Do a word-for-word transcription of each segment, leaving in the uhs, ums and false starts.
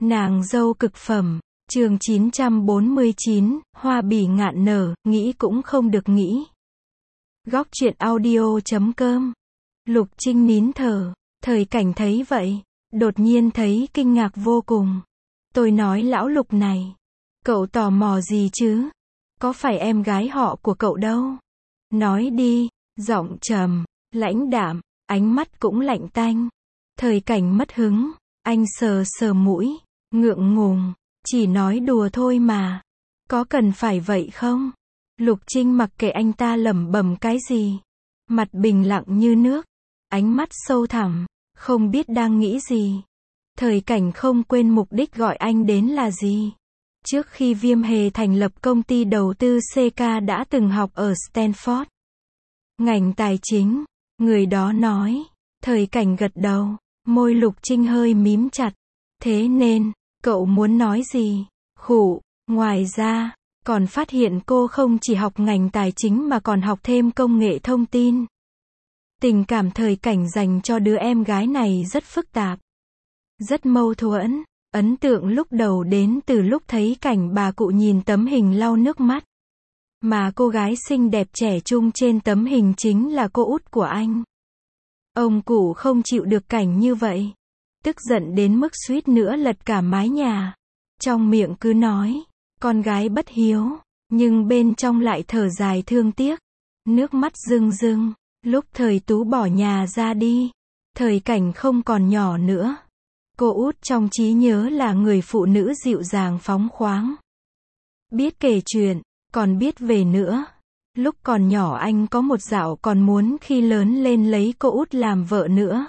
Nàng dâu cực phẩm, chương chín trăm bốn mươi chín, hoa bỉ ngạn nở, nghĩ cũng không được nghĩ. Góc truyện audio chấm com. Lục Trinh nín thở, Thời Cảnh thấy vậy, đột nhiên thấy kinh ngạc vô cùng. Tôi nói lão Lục này, cậu tò mò gì chứ? Có phải em gái họ của cậu đâu? Nói đi, giọng trầm, lãnh đạm, ánh mắt cũng lạnh tanh. Thời Cảnh mất hứng, anh sờ sờ mũi, ngượng ngùng, chỉ nói đùa thôi mà. Có cần phải vậy không? Lục Trinh mặc kệ anh ta lẩm bẩm cái gì. Mặt bình lặng như nước, ánh mắt sâu thẳm, không biết đang nghĩ gì. Thời Cảnh không quên mục đích gọi anh đến là gì. Trước khi Viêm Hề thành lập công ty đầu tư xê ca đã từng học ở Stanford. Ngành tài chính, người đó nói. Thời Cảnh gật đầu, môi Lục Trinh hơi mím chặt. Thế nên, cậu muốn nói gì? Khụ, ngoài ra, còn phát hiện cô không chỉ học ngành tài chính mà còn học thêm công nghệ thông tin. Tình cảm Thời Cảnh dành cho đứa em gái này rất phức tạp, rất mâu thuẫn. Ấn tượng lúc đầu đến từ lúc thấy cảnh bà cụ nhìn tấm hình lau nước mắt. Mà cô gái xinh đẹp trẻ trung trên tấm hình chính là cô út của anh. Ông cụ không chịu được cảnh như vậy, tức giận đến mức suýt nữa lật cả mái nhà. Trong miệng cứ nói, con gái bất hiếu, nhưng bên trong lại thở dài thương tiếc. Nước mắt rưng rưng, lúc Thời Tú bỏ nhà ra đi, Thời Cảnh không còn nhỏ nữa. Cô út trong trí nhớ là người phụ nữ dịu dàng phóng khoáng. Biết kể chuyện, còn biết về nữa. Lúc còn nhỏ anh có một dạo còn muốn khi lớn lên lấy cô út làm vợ nữa.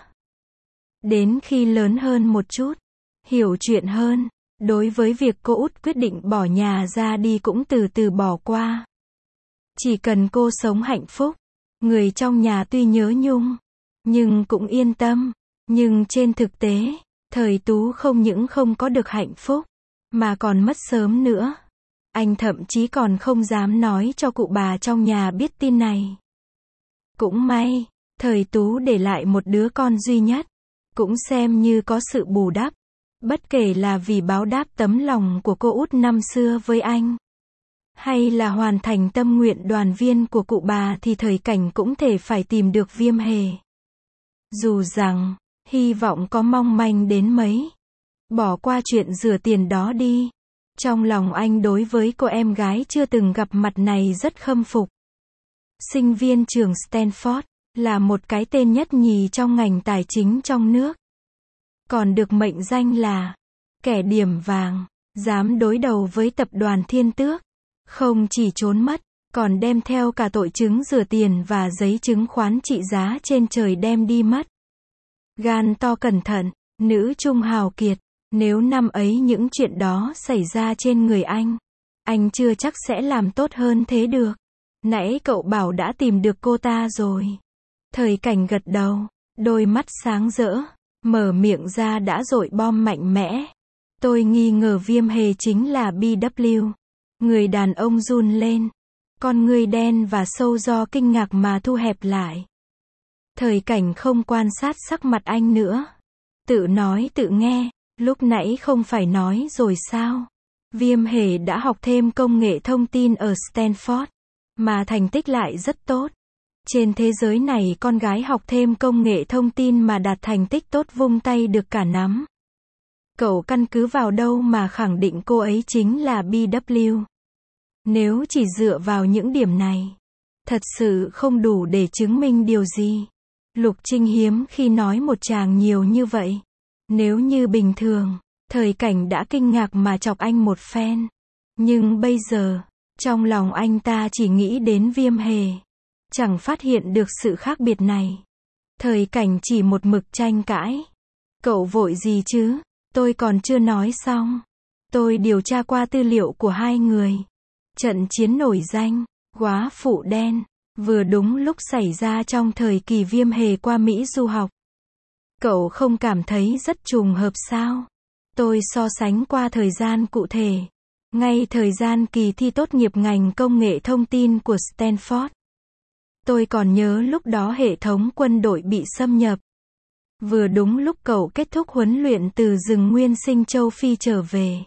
Đến khi lớn hơn một chút, hiểu chuyện hơn, đối với việc cô út quyết định bỏ nhà ra đi cũng từ từ bỏ qua. Chỉ cần cô sống hạnh phúc, người trong nhà tuy nhớ nhung, nhưng cũng yên tâm. Nhưng trên thực tế, Thời Tú không những không có được hạnh phúc, mà còn mất sớm nữa. Anh thậm chí còn không dám nói cho cụ bà trong nhà biết tin này. Cũng may, Thời Tú để lại một đứa con duy nhất, cũng xem như có sự bù đắp. Bất kể là vì báo đáp tấm lòng của cô út năm xưa với anh, hay là hoàn thành tâm nguyện đoàn viên của cụ bà thì Thời Cảnh cũng thể phải tìm được Viêm Hề. Dù rằng, hy vọng có mong manh đến mấy. Bỏ qua chuyện rửa tiền đó đi. Trong lòng anh đối với cô em gái chưa từng gặp mặt này rất khâm phục. Sinh viên trường Stanford, là một cái tên nhất nhì trong ngành tài chính trong nước. Còn được mệnh danh là kẻ điểm vàng, dám đối đầu với tập đoàn Thiên Tước. Không chỉ trốn mất, còn đem theo cả tội chứng rửa tiền và giấy chứng khoán trị giá trên trời đem đi mất. Gan to cẩn thận, nữ trung hào kiệt. Nếu năm ấy những chuyện đó xảy ra trên người anh, anh chưa chắc sẽ làm tốt hơn thế được. Nãy cậu bảo đã tìm được cô ta rồi. Thời Cảnh gật đầu, đôi mắt sáng rỡ, mở miệng ra đã dội bom mạnh mẽ. Tôi nghi ngờ Viêm Hề chính là bê vê. Người đàn ông run lên, con ngươi đen và sâu do kinh ngạc mà thu hẹp lại. Thời Cảnh không quan sát sắc mặt anh nữa. Tự nói tự nghe, lúc nãy không phải nói rồi sao? Viêm Hề đã học thêm công nghệ thông tin ở Stanford, mà thành tích lại rất tốt. Trên thế giới này con gái học thêm công nghệ thông tin mà đạt thành tích tốt vung tay được cả nắm. Cậu căn cứ vào đâu mà khẳng định cô ấy chính là bê vê? Nếu chỉ dựa vào những điểm này, thật sự không đủ để chứng minh điều gì. Lục Trinh hiếm khi nói một tràng nhiều như vậy. Nếu như bình thường, Thời Cảnh đã kinh ngạc mà chọc anh một phen. Nhưng bây giờ, trong lòng anh ta chỉ nghĩ đến Viêm Hề. Chẳng phát hiện được sự khác biệt này. Thời Cảnh chỉ một mực tranh cãi. Cậu vội gì chứ? Tôi còn chưa nói xong. Tôi điều tra qua tư liệu của hai người. Trận chiến nổi danh, góa phụ đen, vừa đúng lúc xảy ra trong thời kỳ Viêm Hề qua Mỹ du học. Cậu không cảm thấy rất trùng hợp sao? Tôi so sánh qua thời gian cụ thể. Ngay thời gian kỳ thi tốt nghiệp ngành công nghệ thông tin của Stanford. Tôi còn nhớ lúc đó hệ thống quân đội bị xâm nhập. Vừa đúng lúc cậu kết thúc huấn luyện từ rừng Nguyên Sinh châu Phi trở về.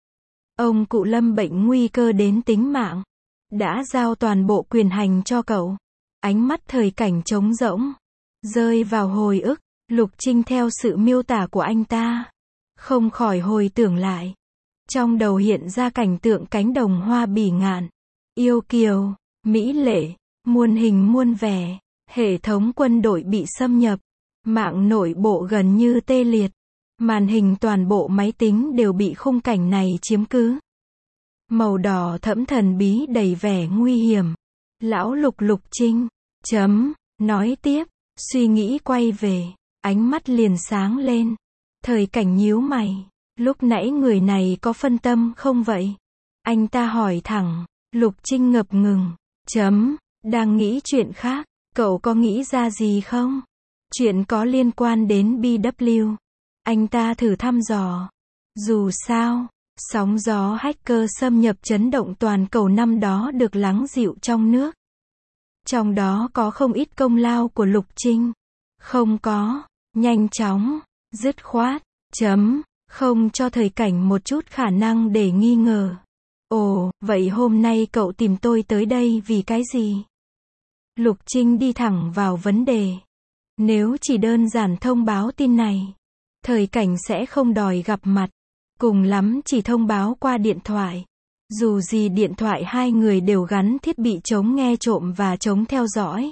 Ông cụ lâm bệnh nguy cơ đến tính mạng. Đã giao toàn bộ quyền hành cho cậu. Ánh mắt Thời Cảnh trống rỗng. Rơi vào hồi ức. Lục Trinh theo sự miêu tả của anh ta. Không khỏi hồi tưởng lại. Trong đầu hiện ra cảnh tượng cánh đồng hoa bỉ ngạn. Yêu kiều, mỹ lệ, muôn hình muôn vẻ. Hệ thống quân đội bị xâm nhập. Mạng nội bộ gần như tê liệt. Màn hình toàn bộ máy tính đều bị khung cảnh này chiếm cứ. Màu đỏ thẫm thần bí đầy vẻ nguy hiểm. Lão Lục Lục Trinh. Chấm. Nói tiếp. Suy nghĩ quay về. Ánh mắt liền sáng lên. Thời Cảnh nhíu mày. Lúc nãy người này có phân tâm không vậy? Anh ta hỏi thẳng. Lục Trinh ngập ngừng. Chấm. Đang nghĩ chuyện khác. Cậu có nghĩ ra gì không? Chuyện có liên quan đến bê vê kép. Anh ta thử thăm dò. Dù sao, sóng gió hacker xâm nhập chấn động toàn cầu năm đó được lắng dịu trong nước. Trong đó có không ít công lao của Lục Trinh. Không có. Nhanh chóng. Dứt khoát. Chấm. Không cho Thời Cảnh một chút khả năng để nghi ngờ. Ồ, vậy hôm nay cậu tìm tôi tới đây vì cái gì? Lục Trinh đi thẳng vào vấn đề. Nếu chỉ đơn giản thông báo tin này, Thời Cảnh sẽ không đòi gặp mặt. Cùng lắm chỉ thông báo qua điện thoại. Dù gì điện thoại hai người đều gắn thiết bị chống nghe trộm và chống theo dõi.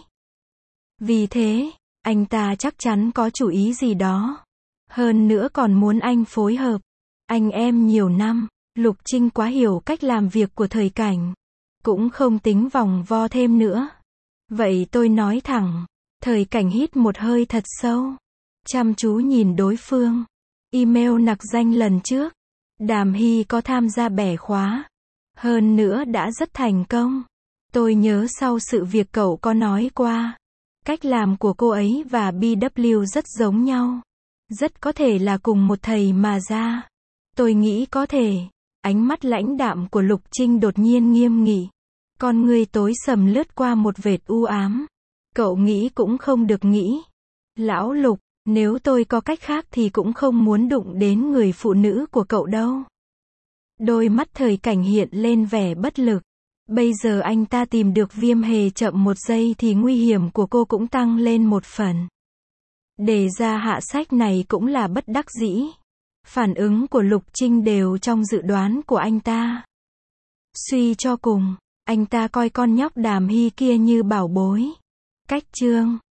Vì thế, anh ta chắc chắn có chủ ý gì đó. Hơn nữa còn muốn anh phối hợp. Anh em nhiều năm, Lục Trinh quá hiểu cách làm việc của Thời Cảnh. Cũng không tính vòng vo thêm nữa. Vậy tôi nói thẳng. Thời Cảnh hít một hơi thật sâu. Chăm chú nhìn đối phương. Email nặc danh lần trước. Đàm Hy có tham gia bẻ khóa. Hơn nữa đã rất thành công. Tôi nhớ sau sự việc cậu có nói qua. Cách làm của cô ấy và bê vê kép rất giống nhau. Rất có thể là cùng một thầy mà ra. Tôi nghĩ có thể. Ánh mắt lãnh đạm của Lục Trinh đột nhiên nghiêm nghị. Con ngươi tối sầm lướt qua một vệt u ám. Cậu nghĩ cũng không được nghĩ. Lão Lục, nếu tôi có cách khác thì cũng không muốn đụng đến người phụ nữ của cậu đâu. Đôi mắt Thời Cảnh hiện lên vẻ bất lực. Bây giờ anh ta tìm được Viêm Hề chậm một giây thì nguy hiểm của cô cũng tăng lên một phần. Đề ra hạ sách này cũng là bất đắc dĩ. Phản ứng của Lục Trinh đều trong dự đoán của anh ta. Suy cho cùng, anh ta coi con nhóc Đàm Hy kia như bảo bối. Cách chương